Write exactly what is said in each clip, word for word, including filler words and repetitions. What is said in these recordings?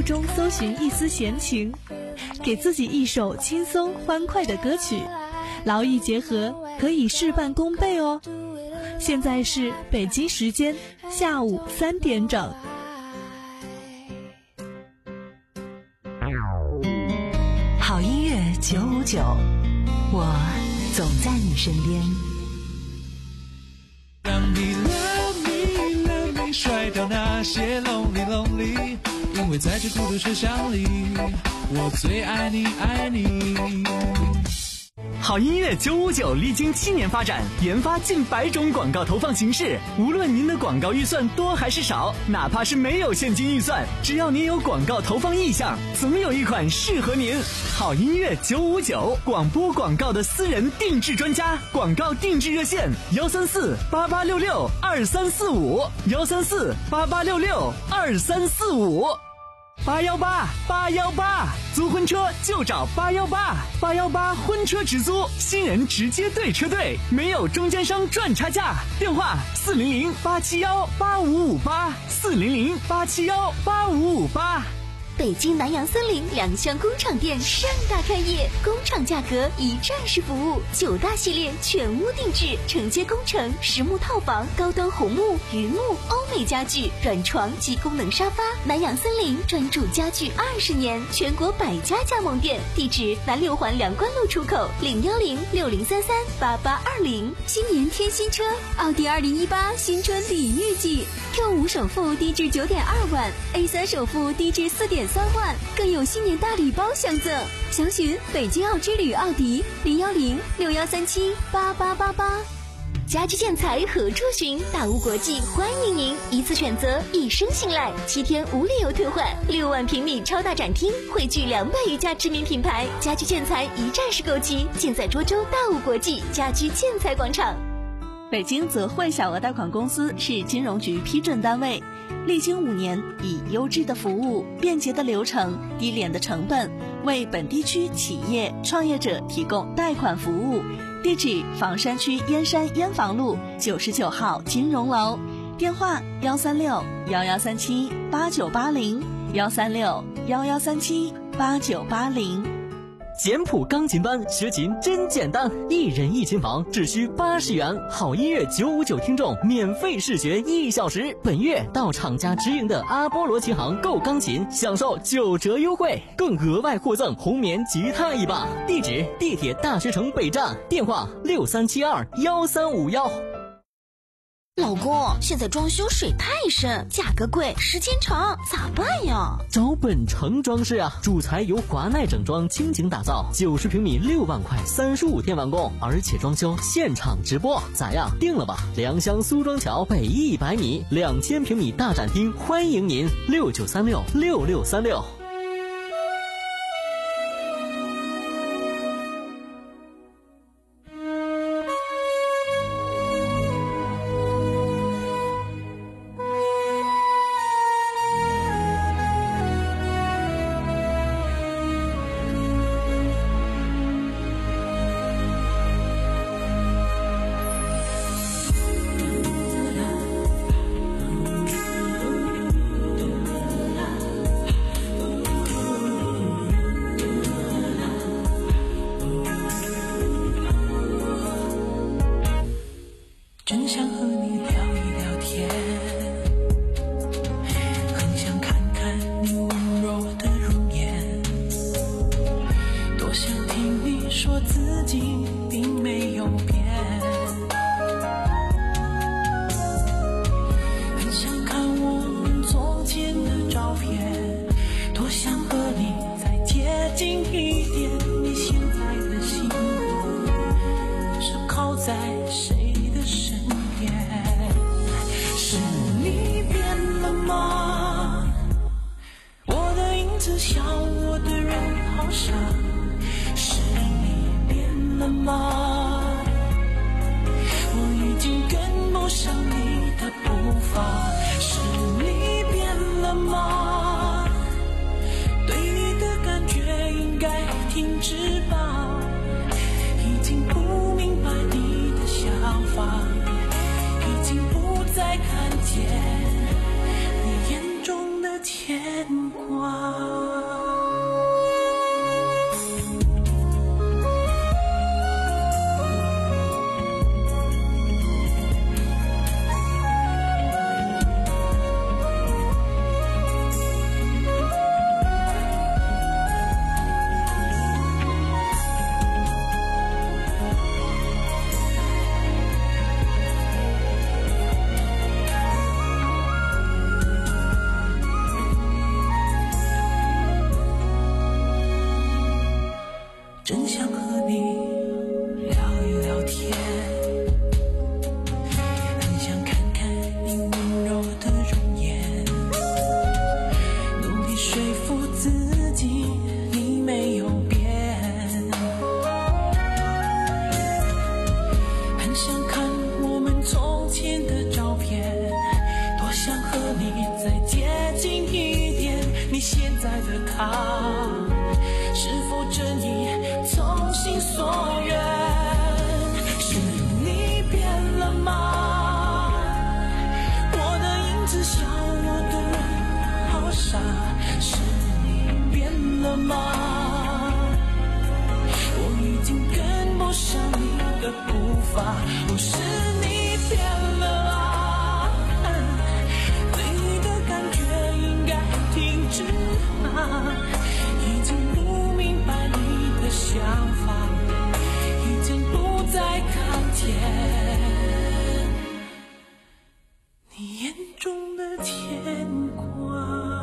中搜寻一丝闲情，给自己一首轻松欢快的歌曲，劳逸结合，可以事半功倍哦。现在是北京时间下午三点整。 好音乐九五九，我总在你身边。 让你 love me love me， 甩掉那些 lonely lonely， 因为在这孤独车厢里，我最爱你爱你。 好音乐九五九历经七年发展，研发近百种广告投放形式。无论您的广告预算多还是少，哪怕是没有现金预算，只要您有广告投放意向，总有一款适合您。好音乐九五九，广播广告的私人定制专家，广告定制热线幺三四八八六六二三四五幺三四八八六六二三四五。八幺八八幺八，租婚车就找八幺八，八幺八婚车直租，新人直接对车队，没有中间商赚差价。电话四零零八七幺八五五八，四零零八七幺八五五八。 北京南洋森林两厢工厂店盛大开业，工厂价格一站式服务，九大系列全屋定制，承接工程、实木套房、高端红木、榆木、欧美家具、软床及功能沙发。南洋森林专注家具二十年，全国百家加盟店，地址南六环梁关路出口零幺零六零三三八八二零。新年添新车，奥迪二零一八新春礼遇季 ，Q 五首付低至九点二万 ，A 三首付低至四点三万，更有新年大礼包相赠。详询北京奥之旅奥迪零幺零六幺三七八八八八。家居建材何处寻？大屋国际欢迎您，一次选择，一生信赖，七天无理由退换，六万平米超大展厅，汇聚两百余家知名品牌，家居建材一站式购齐，尽在涿州大屋国际家居建材广场。 北京泽汇小额贷款公司是金融局批准单位，历经五年，以优质的服务、便捷的流程、低廉的成本，为本地区企业创业者提供贷款服务。地址：房山区燕山燕房路九十九号金融楼，电话：幺三六幺幺三七八九八零幺三六幺幺三七八九八零。 简谱钢琴班学琴真简单，一人一琴房只需八十元，好音乐九五九听众免费试学一小时。本月到厂家直营的阿波罗琴行购钢琴，享受九折优惠，更额外获赠红棉吉他一把。地址：地铁大学城北站，电话六三七二幺三五幺。 老公，现在装修水太深，价格贵，时间长，咋办呀？ 找本城装饰啊，主材由华奈整装倾情打造，九十平米六万块，三十五天完工，而且装修现场直播，咋样？定了吧？良乡苏庄桥北一百米，两千平米大展厅，欢迎您，六九三六六六三六。 他，是否真意从心所愿？是你变了吗？我的影子笑我的人好傻，是你变了吗？我已经跟不上你的步伐，不是你变了啊，对你的感觉应该停止啊，已经不明白你的想法，已经不再看见你眼中的牵挂。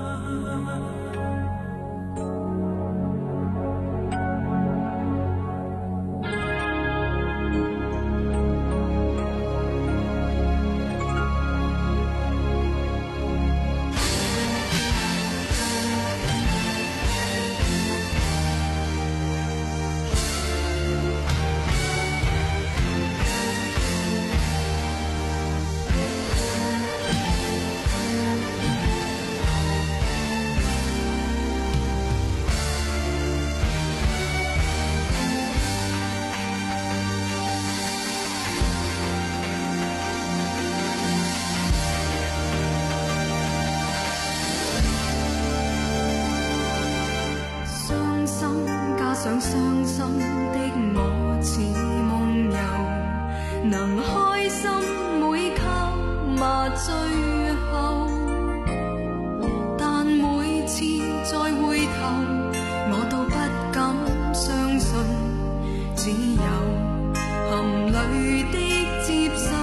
想傷心的我似夢遊，能開心每刻麻醉後，但每次再回頭，我都不敢相信，只有含淚的接受。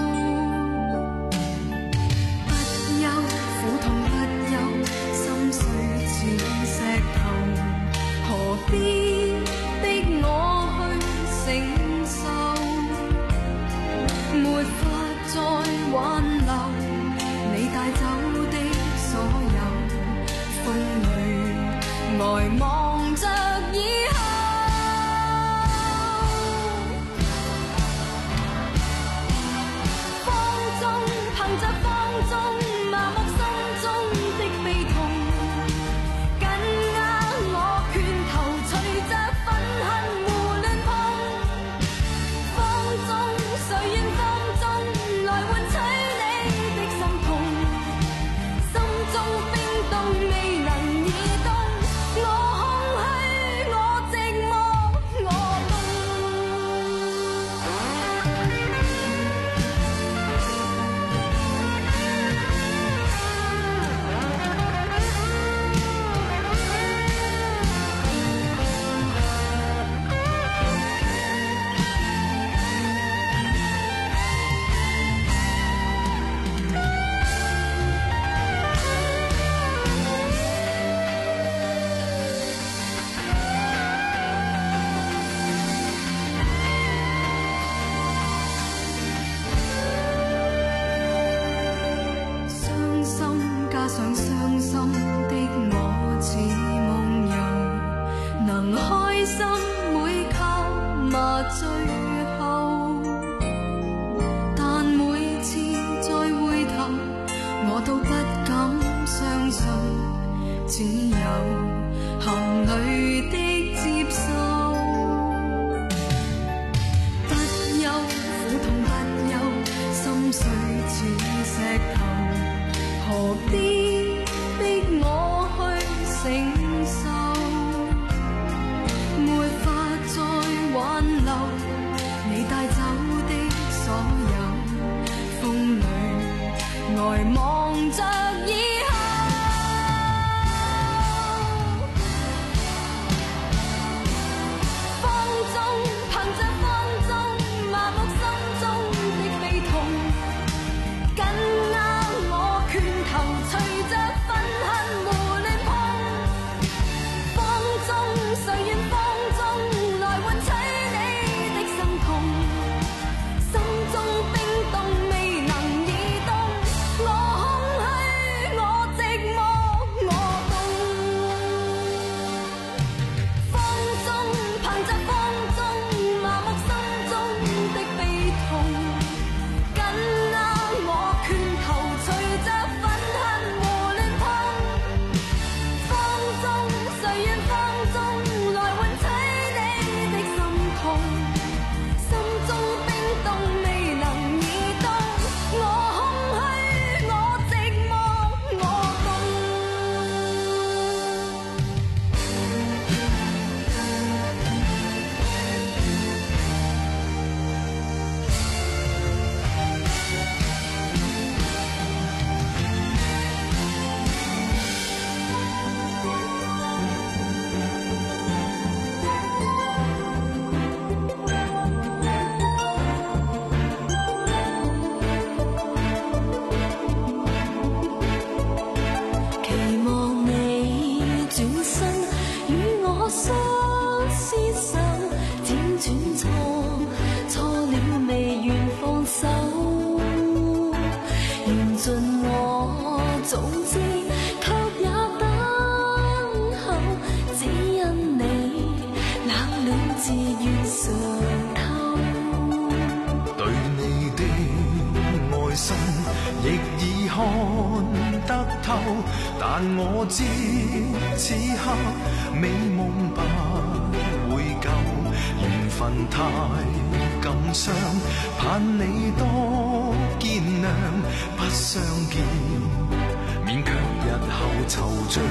不憂苦痛不憂，心碎似石頭，何必沒法再挽留， 早知卻也等候，只因你冷暖自願嘗透。 對你的愛心亦已看得透，但我知此刻美夢不會夠，緣分太感傷，盼你多見諒，不相見勉強日後惆悵。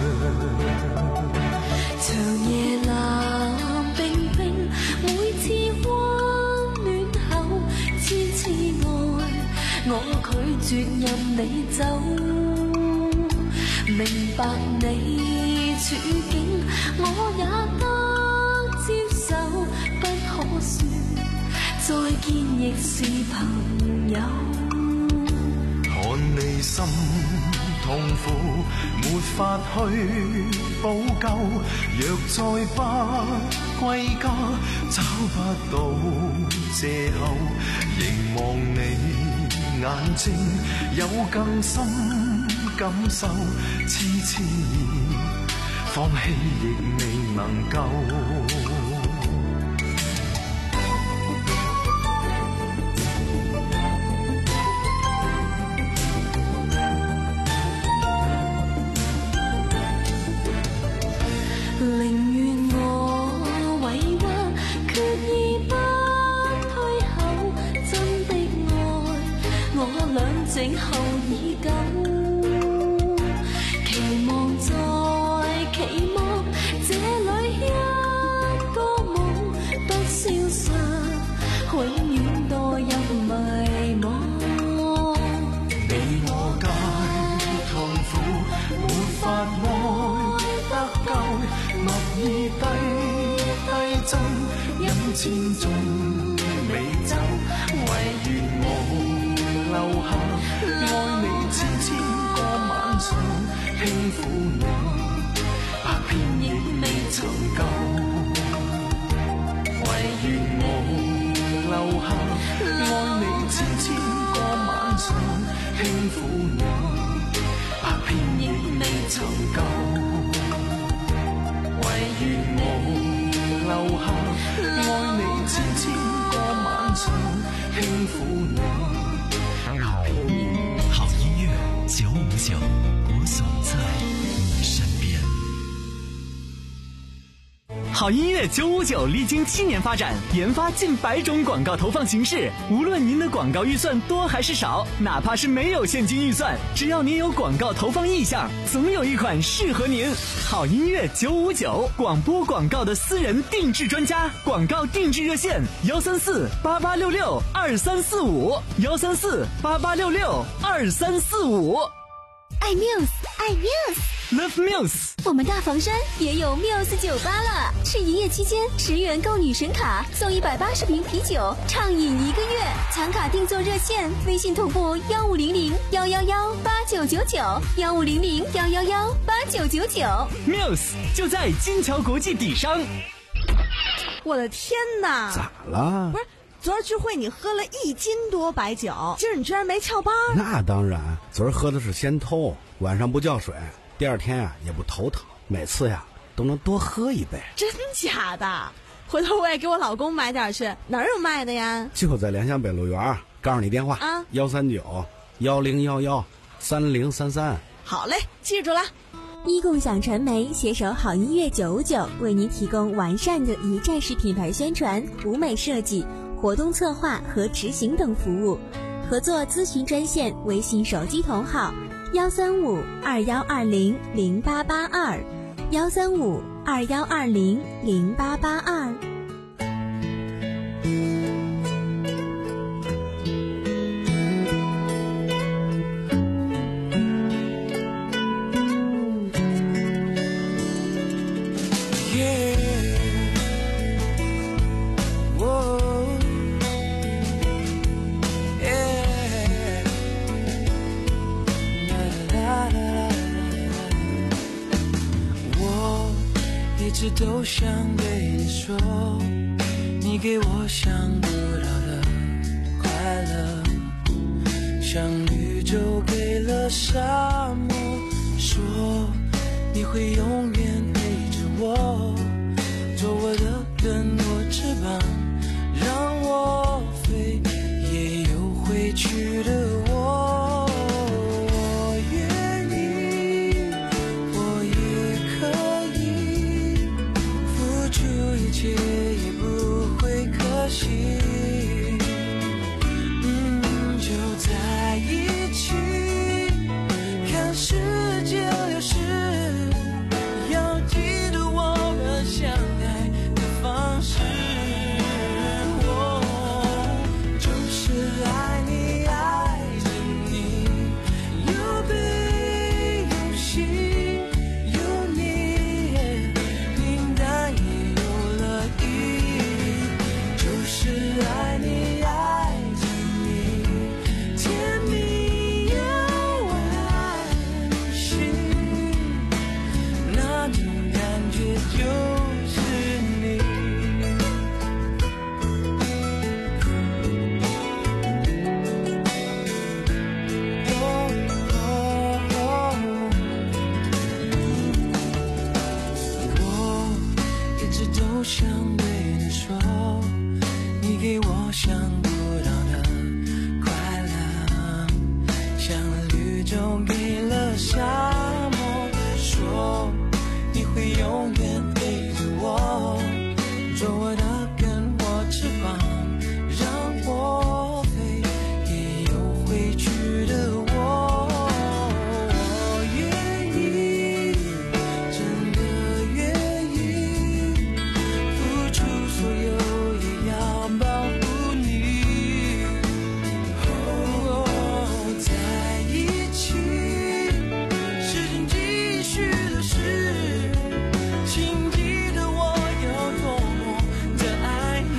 長夜冷冰冰，每次溫暖後千次愛，我拒絕任你走。明白你處境，我也得接受，不可說再見亦是朋友。 看你心痛苦，沒法去補救，若再不歸家，找不到藉口，凝望你眼睛有更深感受，痴痴放棄亦未能夠。 靜候已久，期望再期望，這裏一個夢不消失，永遠墮入迷惘。 你我皆痛苦，沒法愛得夠，默意低低斟，飲千種美酒，唯願我留下愛你千千個晚上，輕撫你百遍亦未曾夠，唯願我留下愛你千千個晚上，輕撫你百遍亦未曾夠，唯願我留下愛你千千個晚上，輕撫你。 好音乐九五九，我总在你身边。 好音乐九五九历经七年发展，研发近百种广告投放形式。无论您的广告预算多还是少，哪怕是没有现金预算，只要您有广告投放意向，总有一款适合您。好音乐九五九，广播广告的私人定制专家，广告定制热线幺三四八八六六二三四五幺三四八八六六二三四五。 爱 Muse， 爱 Muse。Love Muse， 我们大房山也有 Muse 酒吧了。是营业期间，十元购女神卡送一百八十瓶啤酒，畅饮一个月。抢卡订座热线：微信同步幺五零零幺幺幺八九九九幺五零零幺幺幺八九九九。 Muse 就在金桥国际底商。 我的天哪！ 咋了？ 不是。昨儿聚会你喝了一斤多白酒，今儿你居然没翘班？ 那当然，昨儿喝的是先偷，晚上不叫水，第二天呀、啊、也不头疼，每次呀都能多喝一杯。 真假的？回头我也给我老公买点去，哪儿有卖的呀？ 就在联想北路园，告诉你电话啊，幺三九幺零幺幺三零三三。 好嘞，记住了。 一共享传媒携手好音乐九五九，为您提供完善的一站式品牌宣传、舞美设计、活动策划和执行等服务。合作咨询专线：微信手机同号幺三五二幺二零零八八二幺三五二幺二零零八八二。 一直都想对你说，你给我想不到的快乐，像宇宙给了沙漠会永远陪着我，做我的根，我翅膀，让我飞，也有回去的我。我愿意，我也可以付出一切，也不会可惜。嗯，就在一起，看世界流逝，要记得我们相爱的方式。我就是爱你，爱着你，有悲有喜，有你，平淡也有了意义。就是爱你，爱着你，甜蜜又温馨，那种感觉就是你。哦哦哦，我一直都想对你说，你给我想不到的快乐，像绿洲给了沙漠，说你会永远陪着我，做我的根，我翅膀，让我飞，也有回去的我。我愿意，真的愿意，付出所有，也要保护你。哦，在一起，时间继续流逝，请记得我有多么的爱你。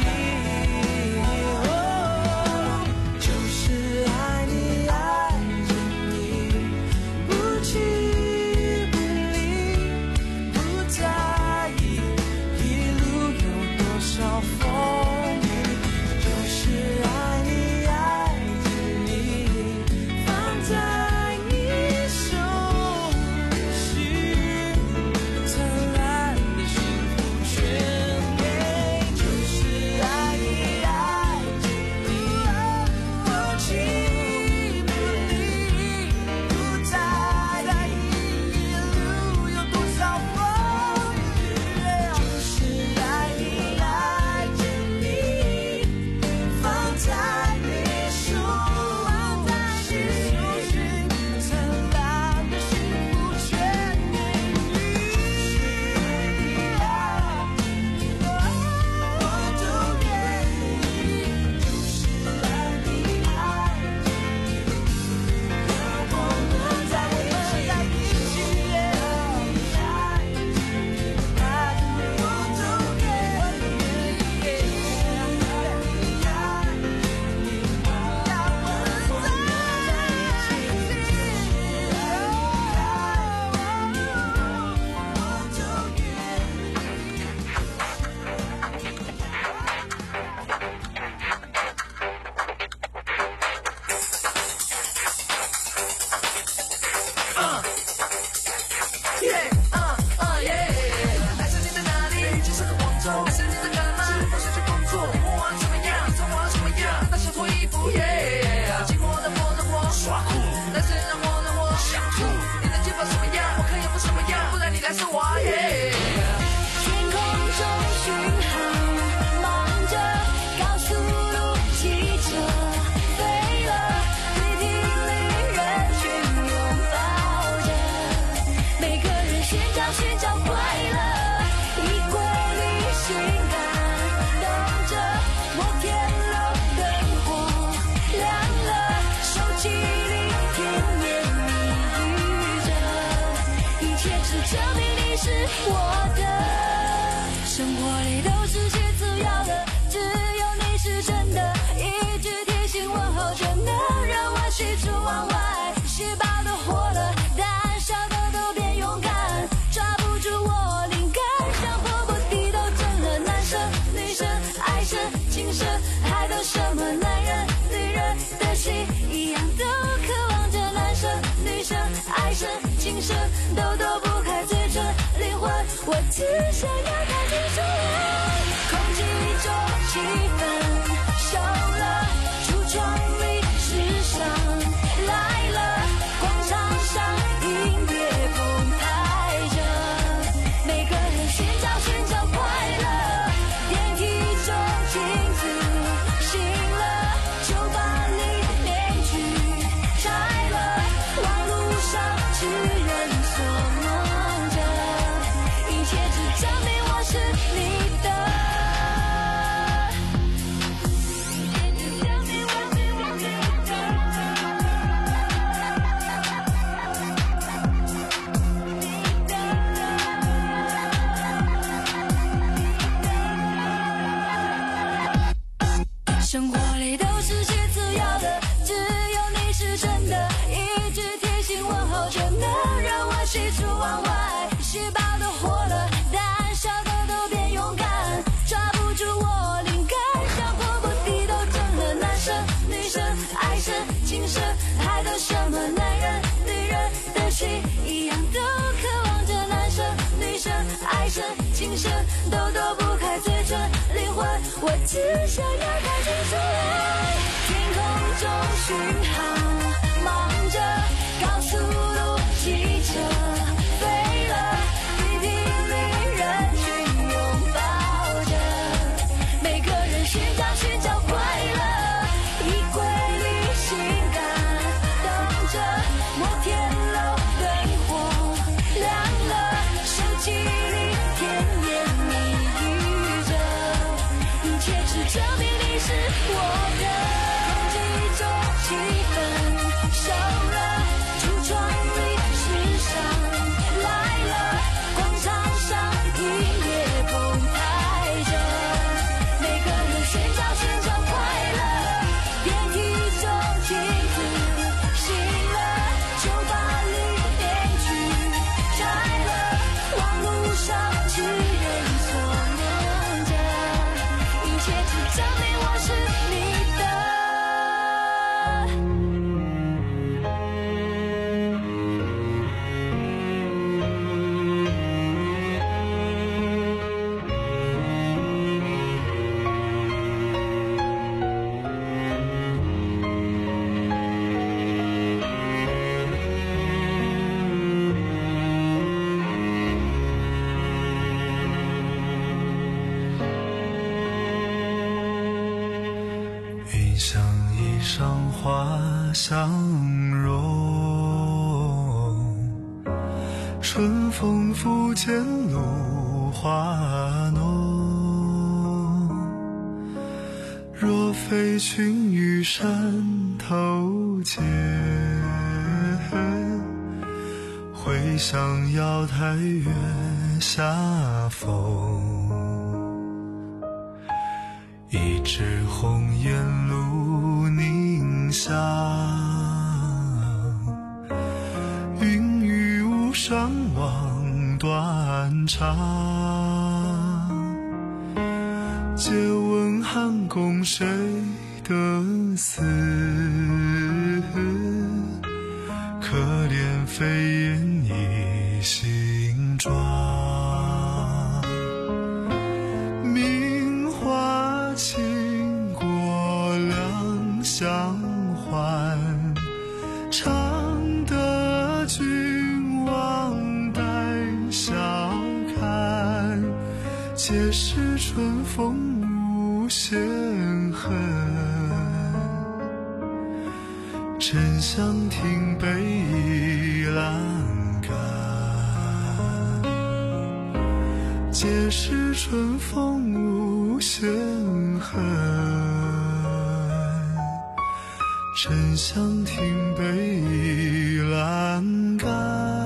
哦，就是爱你，爱着你，不弃不离，不在意一路有多少风雨。就是爱你，爱着你，放在你手心，灿烂的幸福全给。就是爱你，爱着你，不弃不离，不在意一路有多少风雨。就是爱你，爱着你，放在你手心，灿烂的幸福全给你。我都愿意，就是爱你，爱着你，让我们在一起，在一起。我都愿意，让我们在一起。男生你在哪里？金色的广州。男生你在干嘛？是否是在工作？我玩什么样？怎么什么样？大小脱衣服，耶！寂寞的我的我耍酷，男生让我让我想吐。你的节奏什么样？我可以不什么样？不然你来是我，耶！ 天空中讯号忙着，高速路汽车飞了，雨停里人群拥抱着，每个人寻找寻找快乐，衣柜里性感动着，摩天楼灯火亮了，手机里甜言蜜语着，一切只证明你是我的。生活里都是写字要的，只有你是真的，一句贴心问候就能让我喜出望外，细胞都活了，胆小的都变勇敢，抓不住我灵感，像破破地都震了，男生女生爱生情深，还等什么？男人女人的心一样都渴望着，男生女生爱生情深，都躲不开最真只想要它停住来，空气中气氛少了，橱窗里时尚来了，广场上音乐澎湃着，每个人寻找寻找快乐，电梯中镜子醒了，酒吧里面具拆了，网路上痴人说梦着，一切只证明我是你的。生活里都是些次要的，只有你是真的，一直贴心问候着，能让我喜出望外，细胞都活了，胆小的都变勇敢，抓不住我灵感，像破破地都震了，男生女生爱生情深，爱的什么男人女人的心一样，都渴望着，男生女生爱生情深，都躲不开嘴唇灵魂，我只想要它停出来，天空中讯号忙着，高速路汽车飞了，地平里人群拥抱着，每个人寻找寻找快乐，衣柜里性感等着，摩天楼灯火亮了，手机里甜言蜜语着，一切只证明你是我的，空气中气氛少了，橱窗里时尚来了，广场上音乐澎湃着，每个人寻找寻找快乐，电梯中镜子醒了，酒吧里面具拆了，网路上痴人说梦着，一切只证明我是你的。 云像衣裳花相融，春风拂槛露华浓，若非群玉山头见，会向瑶台月下逢，一枝红颜露凝香，云雨巫山望断肠，借问汉宫谁得似？可怜飞燕倚新妆，名花倾国两相还，常得君王带笑看，皆是春风无限恨，沉香亭北倚栏杆，皆是春风无限恨，沉香亭北倚栏杆。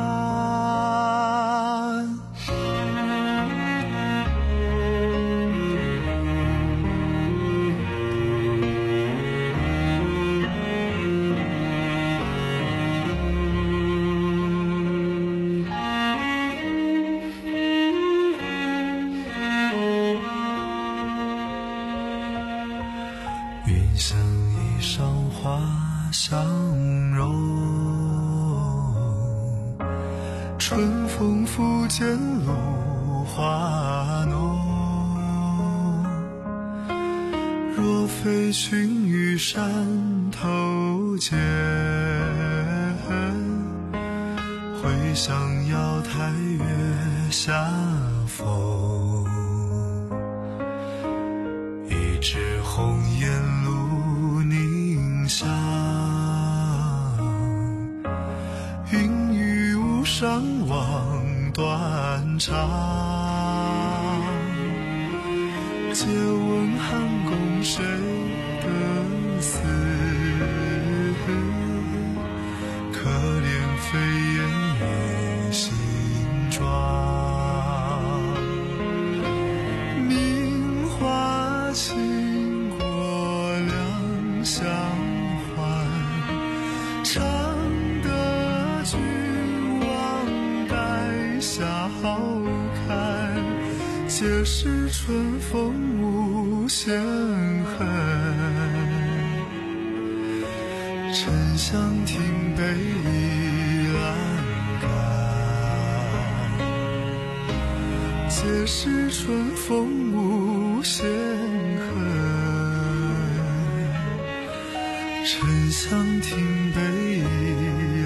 云像衣裳花相融，春风拂槛露花浓。若非群玉山头见，会向瑶台月下逢。一枝红颜露凝香，云雨巫山望断肠。借问汉宫谁得似？可怜飞燕倚新妆。名花倾国两相还，常得君王带笑看。皆是春风无限恨，沉香亭北倚栏杆。皆是春风无限恨，沉香亭北倚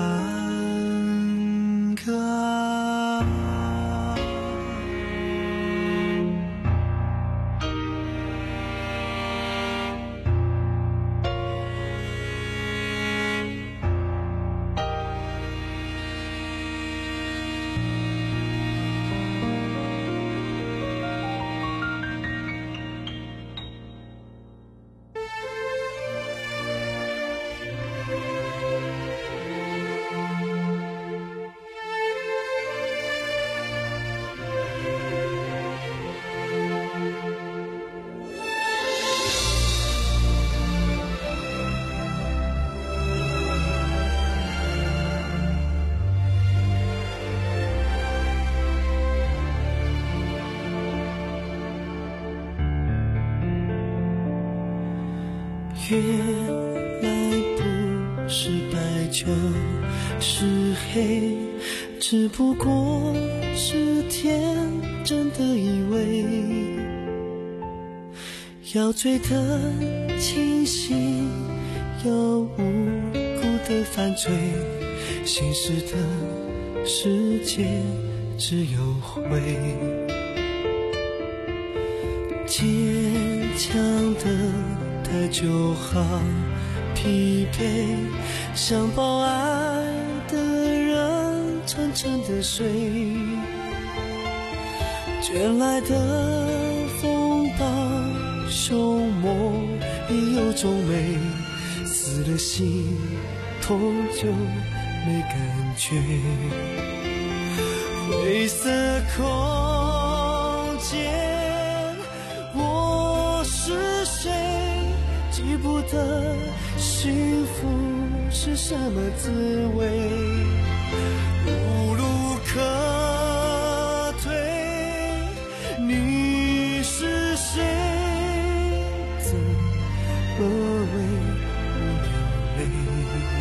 栏杆。 原来不是白就是黑，只不过是天真的以为要醉得清醒，要无辜的犯罪，现实的世界只有灰。坚强的他就好疲惫，想抱爱的人沉沉的睡，卷来的风暴凶猛已有种美，死了心痛就没感觉。灰色空间，我是谁？记不得幸福是什么滋味，无路可退。你是谁？怎么为我流泪？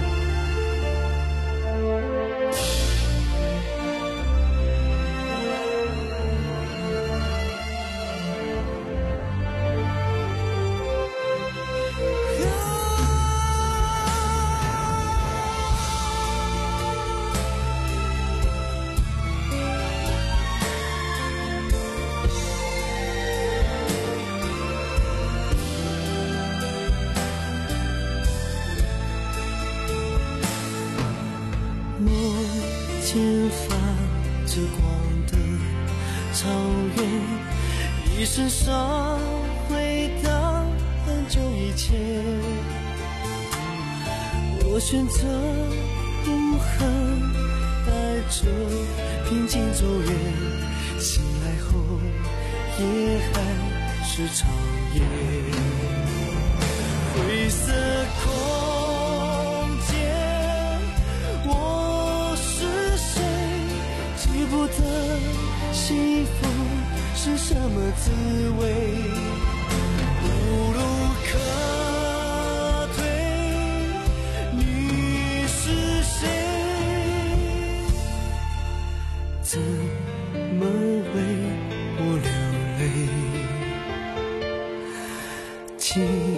前发着光的草原，一身伤回到很久以前。我选择不恨，带着平静走远，醒来后也还是长夜。灰色空间，我是谁？记不得幸福是什么滋味，无路可退。你是谁？怎么为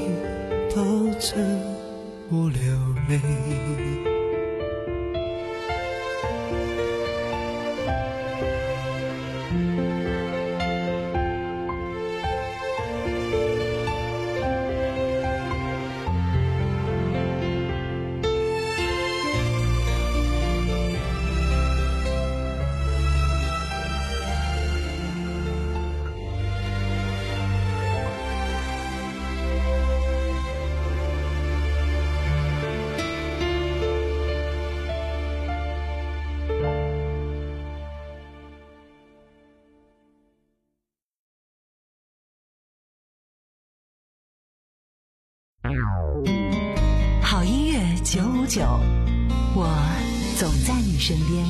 导致我流泪。 好音乐九五九，我总在你身边。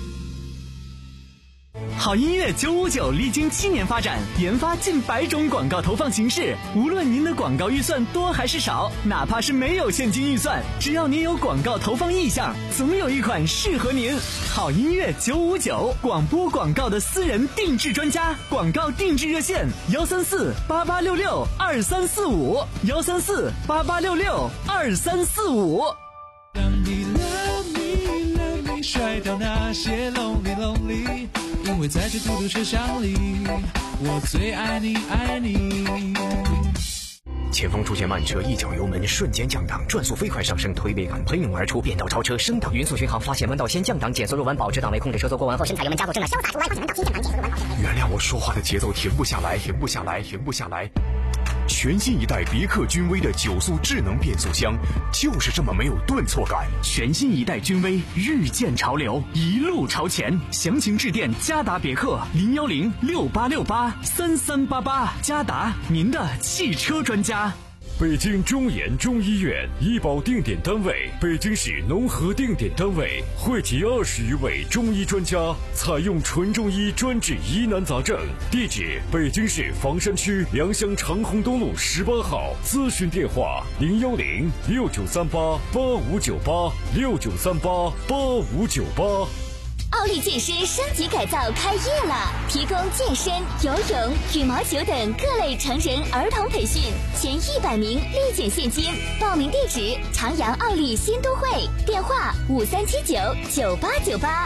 好音乐九五九历经七年发展，研发近百种广告投放形式。无论您的广告预算多还是少，哪怕是没有现金预算，只要您有广告投放意向，总有一款适合您。好音乐九五九，广播广告的私人定制专家，广告定制热线：幺三四八八六六二三四五，幺三四八八六六二三四五。 让你 love me love me， 甩掉那些 lonely lonely， 因为在这嘟嘟车厢里，我最爱你爱你。 前方出现慢车，一脚油门瞬间降档，转速飞快上升，推背感喷涌而出，变道超车升档，匀速巡航，发现弯道先降档，减速入弯，保持档位，控制车速过弯后深踩油门加速，正打潇洒出弯，发现弯道先降档，减速入弯，保持。 原谅我说话的节奏停不下来，停不下来，停不下来。全新一代别克君威的九速智能变速箱，就是这么没有顿挫感。全新一代君威日渐潮流，一路朝前。详情致电嘉达别克零幺零六八六八三三八八，嘉达您的汽车专家。 北京中研中医院医保定点单位，北京市农合定点单位，汇集二十余位中医专家，采用纯中医专治疑难杂症。地址：北京市房山区良乡长虹东路十八号。咨询电话：零幺零六九三八八五九八六九三八八五九八。 奥利健身升级改造开业了，提供健身、游泳、羽毛球等各类成人、儿童培训，前一百名立减现金。报名地址：长阳奥利新都会，电话五三七九九八九八。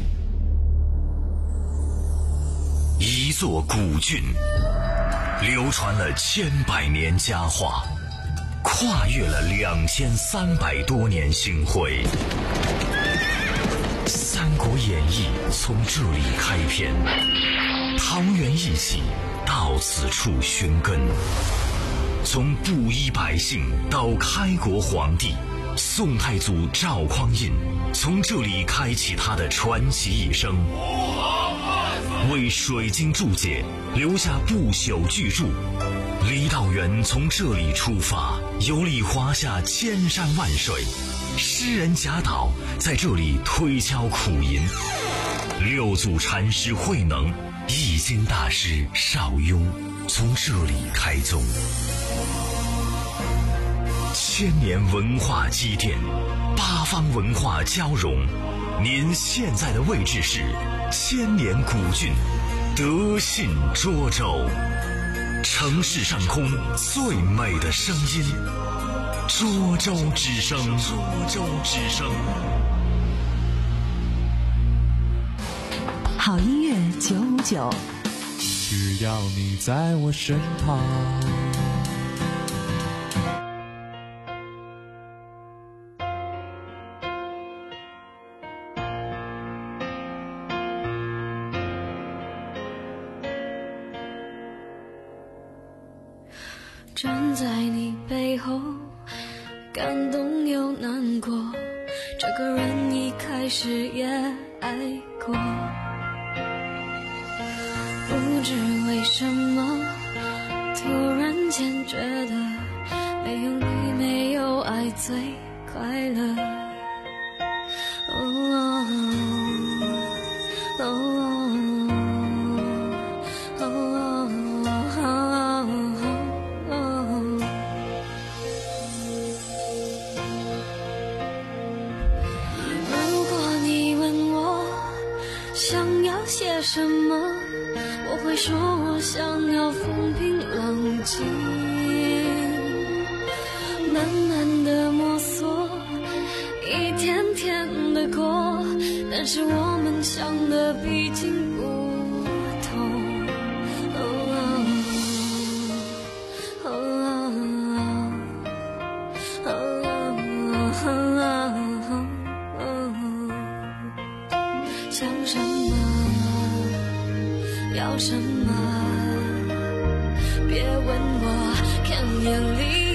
一座古郡，流传了千百年佳话，跨越了两千三百多年星辉。《三国演义》从这里开篇，桃园一起到此处寻根。从布衣百姓到开国皇帝，宋太祖赵匡胤从这里开启他的传奇一生，为水晶注解留下不朽巨著。李道元从这里出发，游历华夏千山万水。诗人贾岛在这里推敲苦吟，六祖禅师慧能、易经大师邵雍从这里开宗。千年文化积淀，八方文化交融。您现在的位置是千年古郡德信涿州，城市上空最美的声音。涿州之声，涿州之声。 好音乐九五九， 只要你在我身旁。 站在你背后，感动又难过，这个人一开始也爱过，不知为什么突然间觉得没有你没有爱最快乐。哦哦哦写什么？我会说我想要风平浪静， 但是我们想的毕竟不同。想什么，要什么，别问我，看眼里。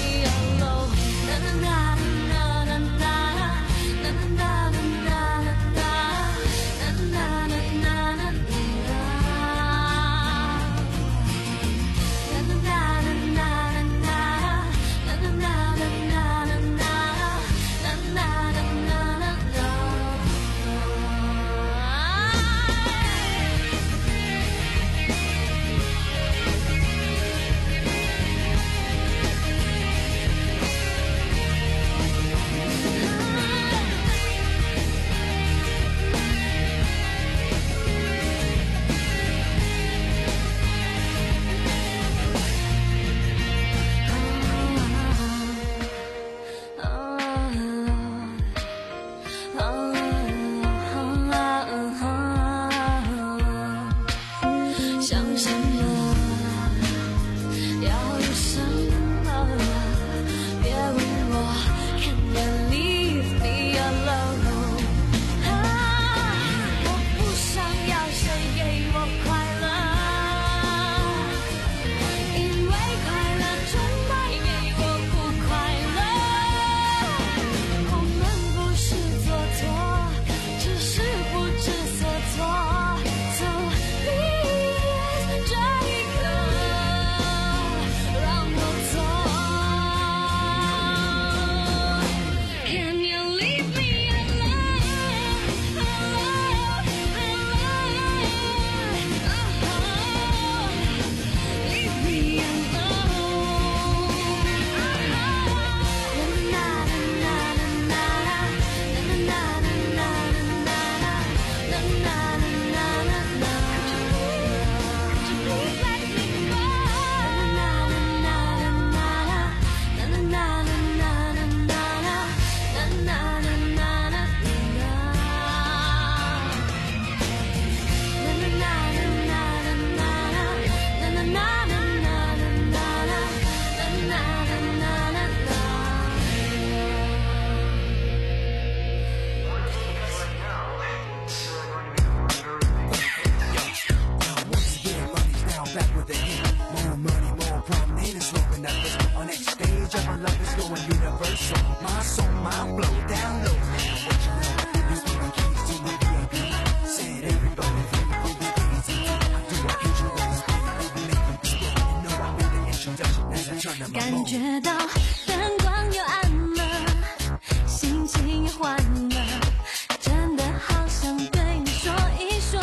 感觉到灯光又暗了，心情也换了，真的好想对你说一说。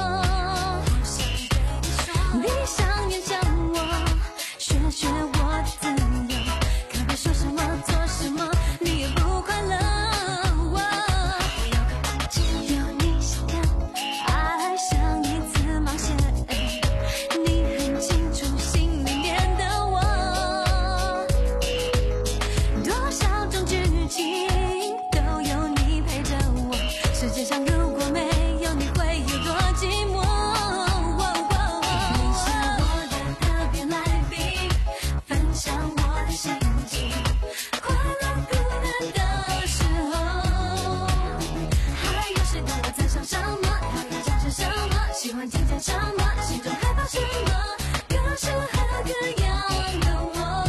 闭上眼想我，学学我的自由，可别说什么做什么你也不快乐。只有你想的爱像一次冒险，你很清楚心里面的我，多少种剧情都有你陪着我，世界上如果没有你会有多寂寞。你是我的特别来宾，分享我的心情，快乐孤单的时候，还有谁懂我在想什么，讨厌讲些什么，喜欢听见什么，心中害怕什么，各式和各样的我。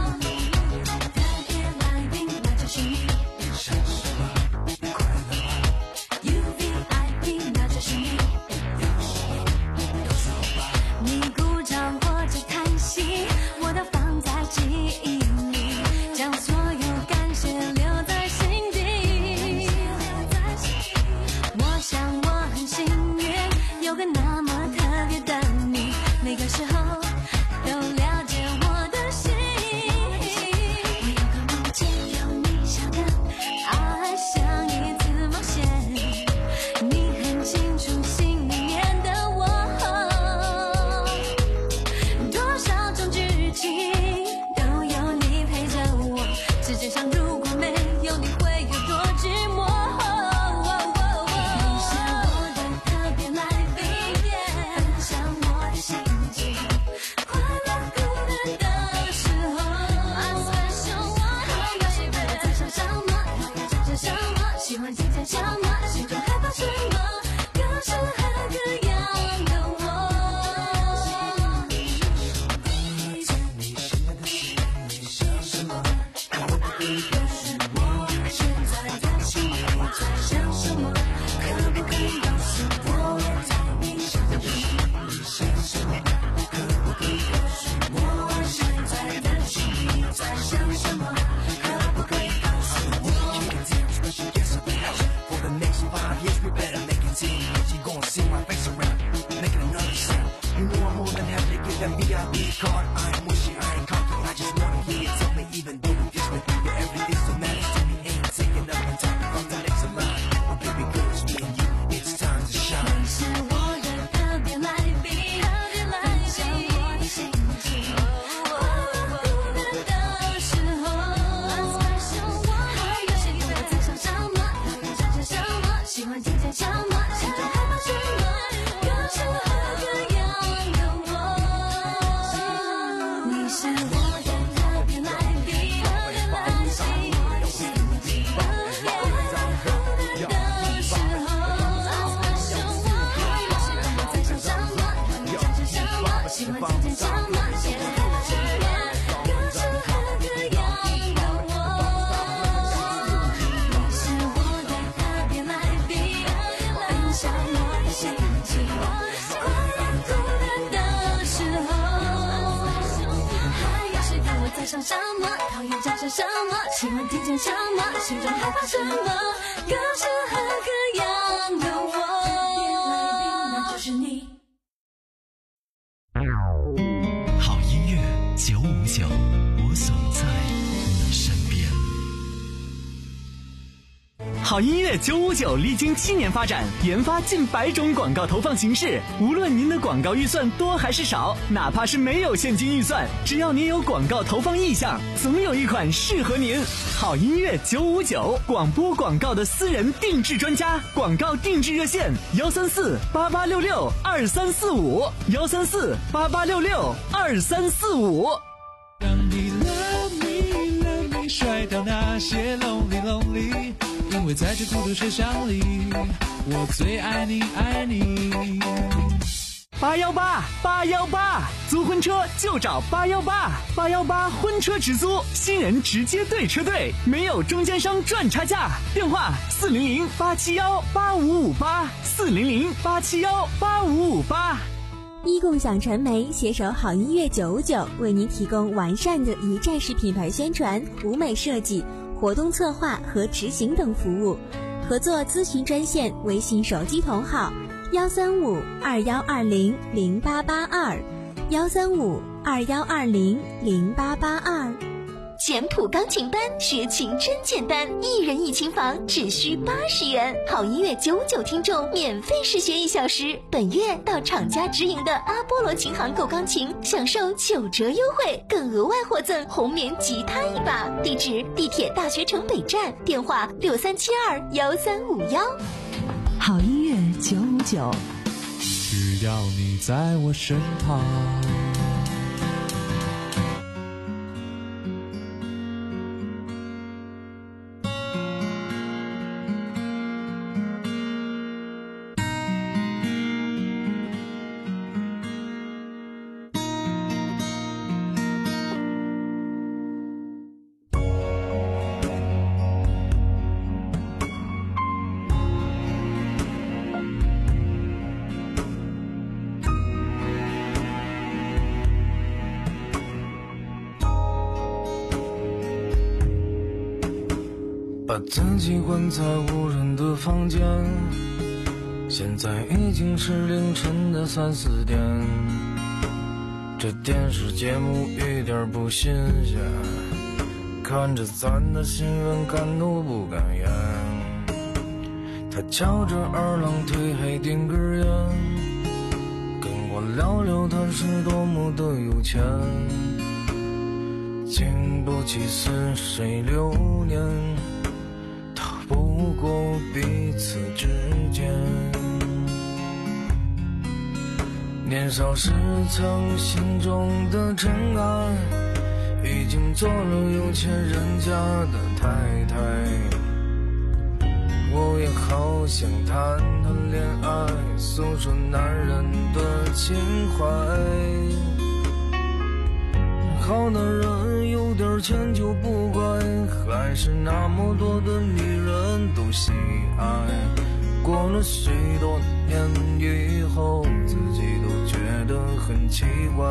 特别来宾，那就是你。想什么，快乐吗？ 想什么，讨厌讲些什么，喜欢听见什么，心中害怕什么，各式和各样的我，变来变那就是你。 好音乐九五九，我总在你身边。 好音乐九五九历经七年发展，研发近百种广告投放形式。无论您的广告预算多还是少，哪怕是没有现金预算，只要您有广告投放意向，总有一款适合您。好音乐九五九，广播广告的私人定制专家，广告定制热线：幺三四八八六六二三四五，幺三四八八六六二三四五。 让你 love me love me 甩掉那些 lonely lonely， 因为在这孤独车厢里，我最爱你爱你。 八幺八八幺八，租婚车就找八幺八，八幺八婚车直租，新人直接对车队，没有中间商赚差价。电话四零零八七幺八五五八，四零零八七幺八五五八。 一共享传媒携手好音乐九五九，为您提供完善的一站式品牌宣传、舞美设计、活动策划和执行等服务。合作咨询专线：微信手机同号幺三五二幺二零零八八二，幺三五二幺二零零八八二。简谱钢琴班，学琴真简单，一人一琴房只需八十元。好音乐九五九听众免费试学一小时，本月到厂家直营的阿波罗琴行购钢琴，享受九折优惠，更额外获赠红棉吉他一把。地址：地铁大学城北站，电话六三七二幺三五幺。 好音乐九五九， 只要你在我身旁。 把自己关在无人的房间，现在已经是凌晨的三四点，这电视节目一点不新鲜，看着咱的新闻敢怒不敢言。他翘着二郎腿还点根烟，跟我聊聊他是多么的有钱，经不起似水流年，不过彼此之间，年少时曾心中的尘埃，已经做了有钱人家的太太。我也好想谈谈恋爱，诉说男人的情怀。好男人有点钱就不怪，还是那么多的女人都喜爱。过了许多年以后，自己都觉得很奇怪。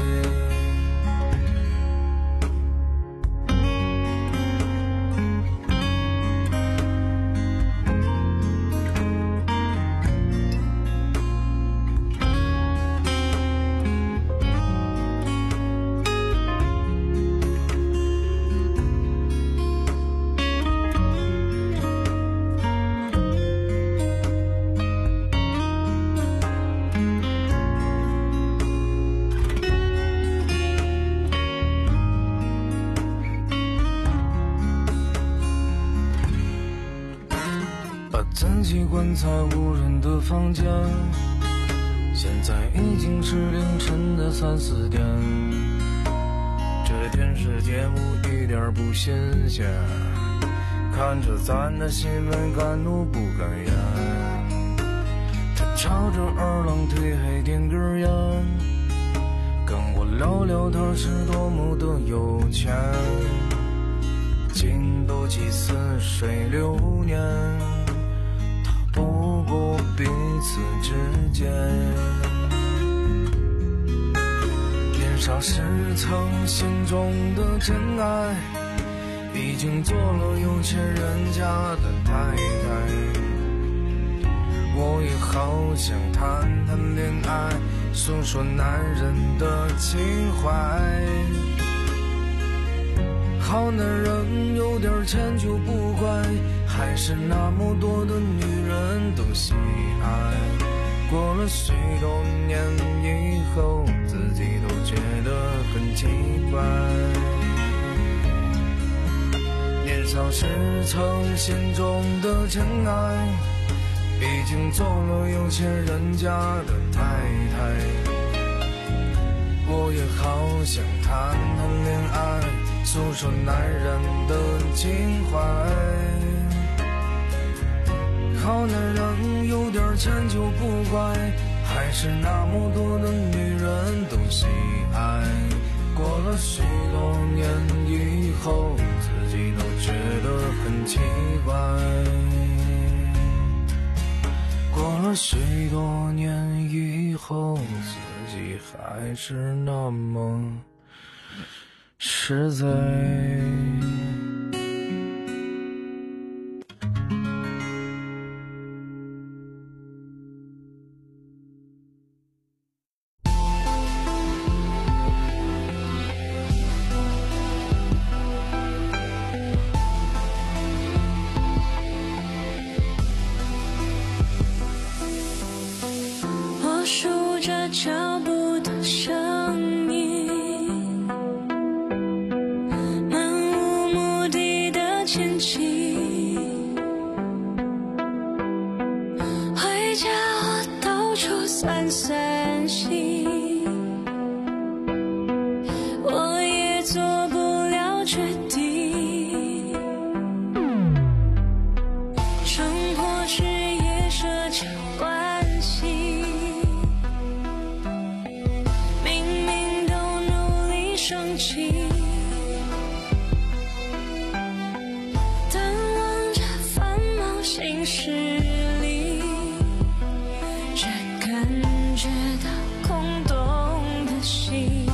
自己关在无人的房间，现在已经是凌晨的三四点，这电视节目一点不新鲜，看着咱的新闻敢怒不敢言。他翘着二郎腿还点根烟，跟我聊聊他是多么的有钱，经不起似水流年，不过彼此之间，年少是曾心中的真爱，已经做了有钱人家的太太。我也好想谈谈恋爱，诉说男人的情怀。好男人有点钱就不怪，还是那么多的女人都喜爱。过了许多年以后，自己都觉得很奇怪。年少时曾心中的真爱，已经做了有钱人家的太太。我也好想谈谈恋爱，诉说男人的情怀。好男人有点钱就不怪，还是那么多的女人都喜爱。过了许多年以后，自己都觉得很奇怪。过了许多年以后，自己还是那么实在。 数着脚步的声音，漫无目的的前进，回家我到处散散心，我也做不了决定，生活事业社交关系生气，淡忘着繁忙心事里，只感觉到空洞的心。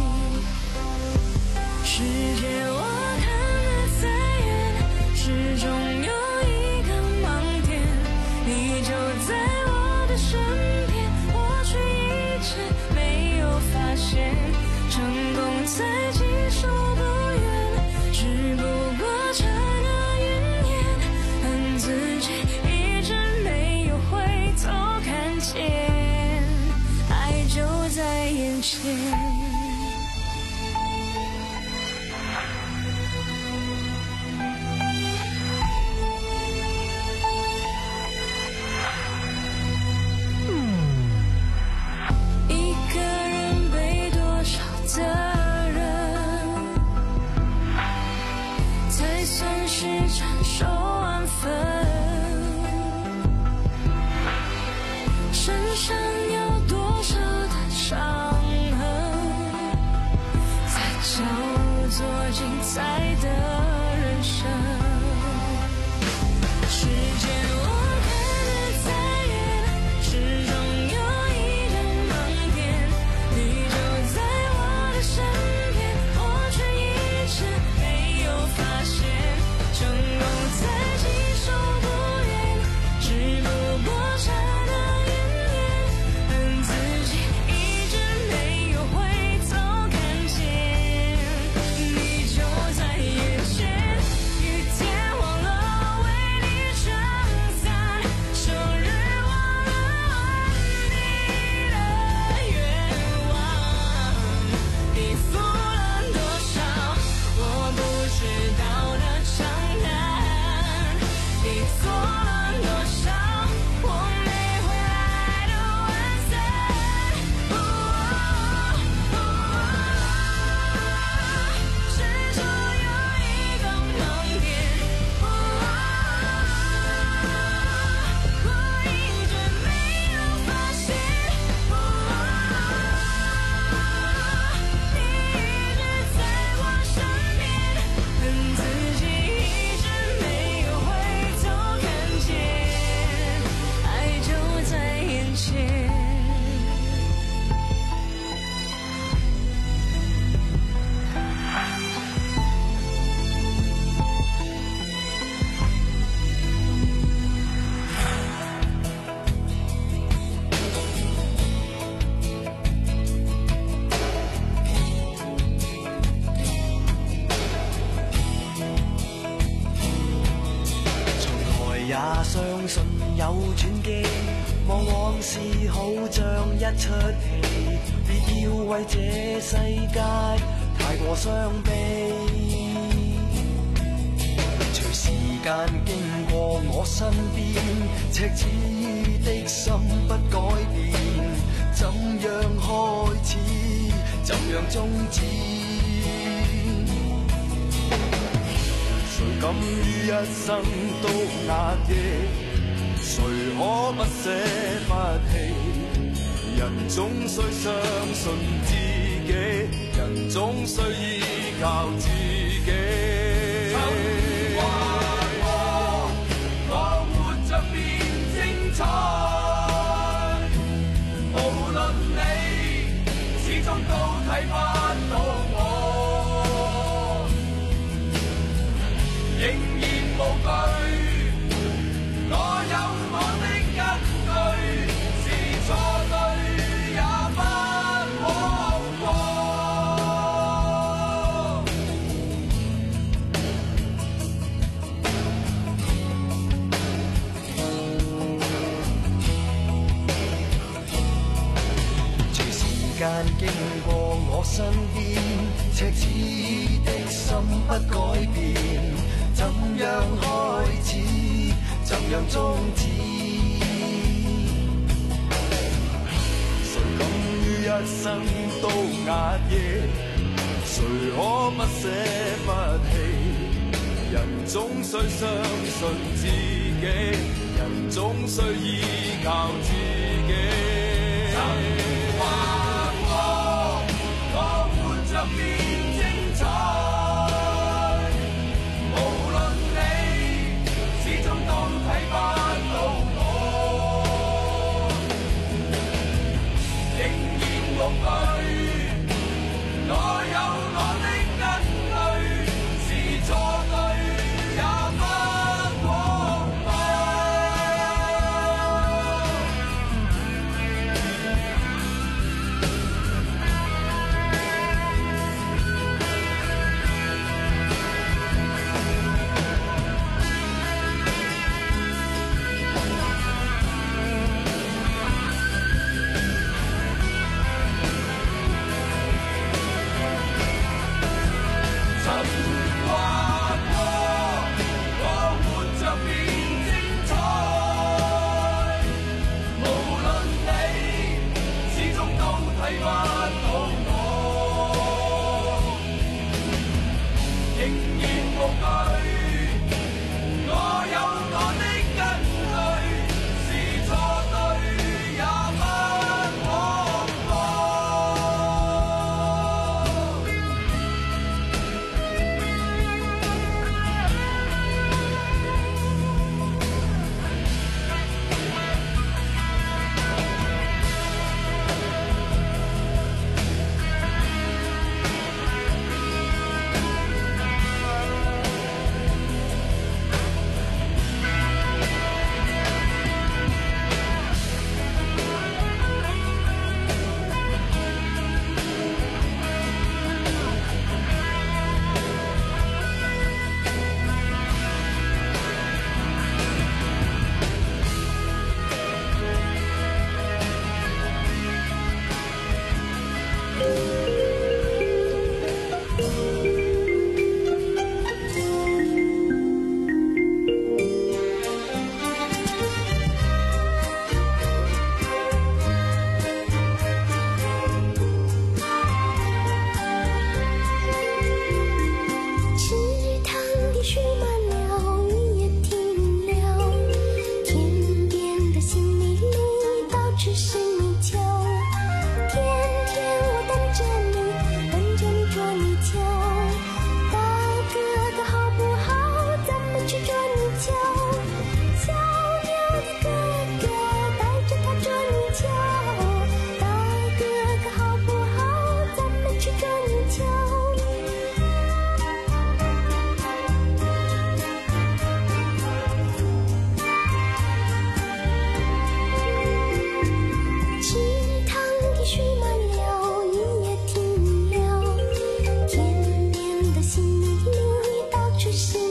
世界我看得再远，始终有一个盲点，你就在我的身边，我却一直没有发现。成功在几手不远，只不过差那云烟，恨自己一直没有回头看见，爱就在眼前。承受安分，身上有多少的伤痕，才叫做精彩的人生。时间我看得再远，始终有一个盲点，你就在我的身边，我却一直没有发现。成功在几手不远，只不过差那云烟，恨自己一直没有回头看见，你就在相信有轉機，往往是好像一出戲，別要為這世界太過傷悲。隨時間經過我身邊，赤子的心不改變，怎樣開始，怎樣終止？誰甘於一生都壓抑？誰可不捨不棄？人總須相信自己，人總須依靠自己。曾話過，我活着變精彩，無論你始終都睇不到我，仍然無懼。我有我的根據，是錯對也不枉過。隨時間經過我身邊，赤子的心不改變，怎樣開始，怎樣終止？誰敢於一生都壓抑？誰可不捨不棄？人總須相信自己，人總須依靠自己。曾話過，我活着變精彩，無論你始終都睇不到我，仍然無懼。我有我的根據，是錯對也不枉過。 是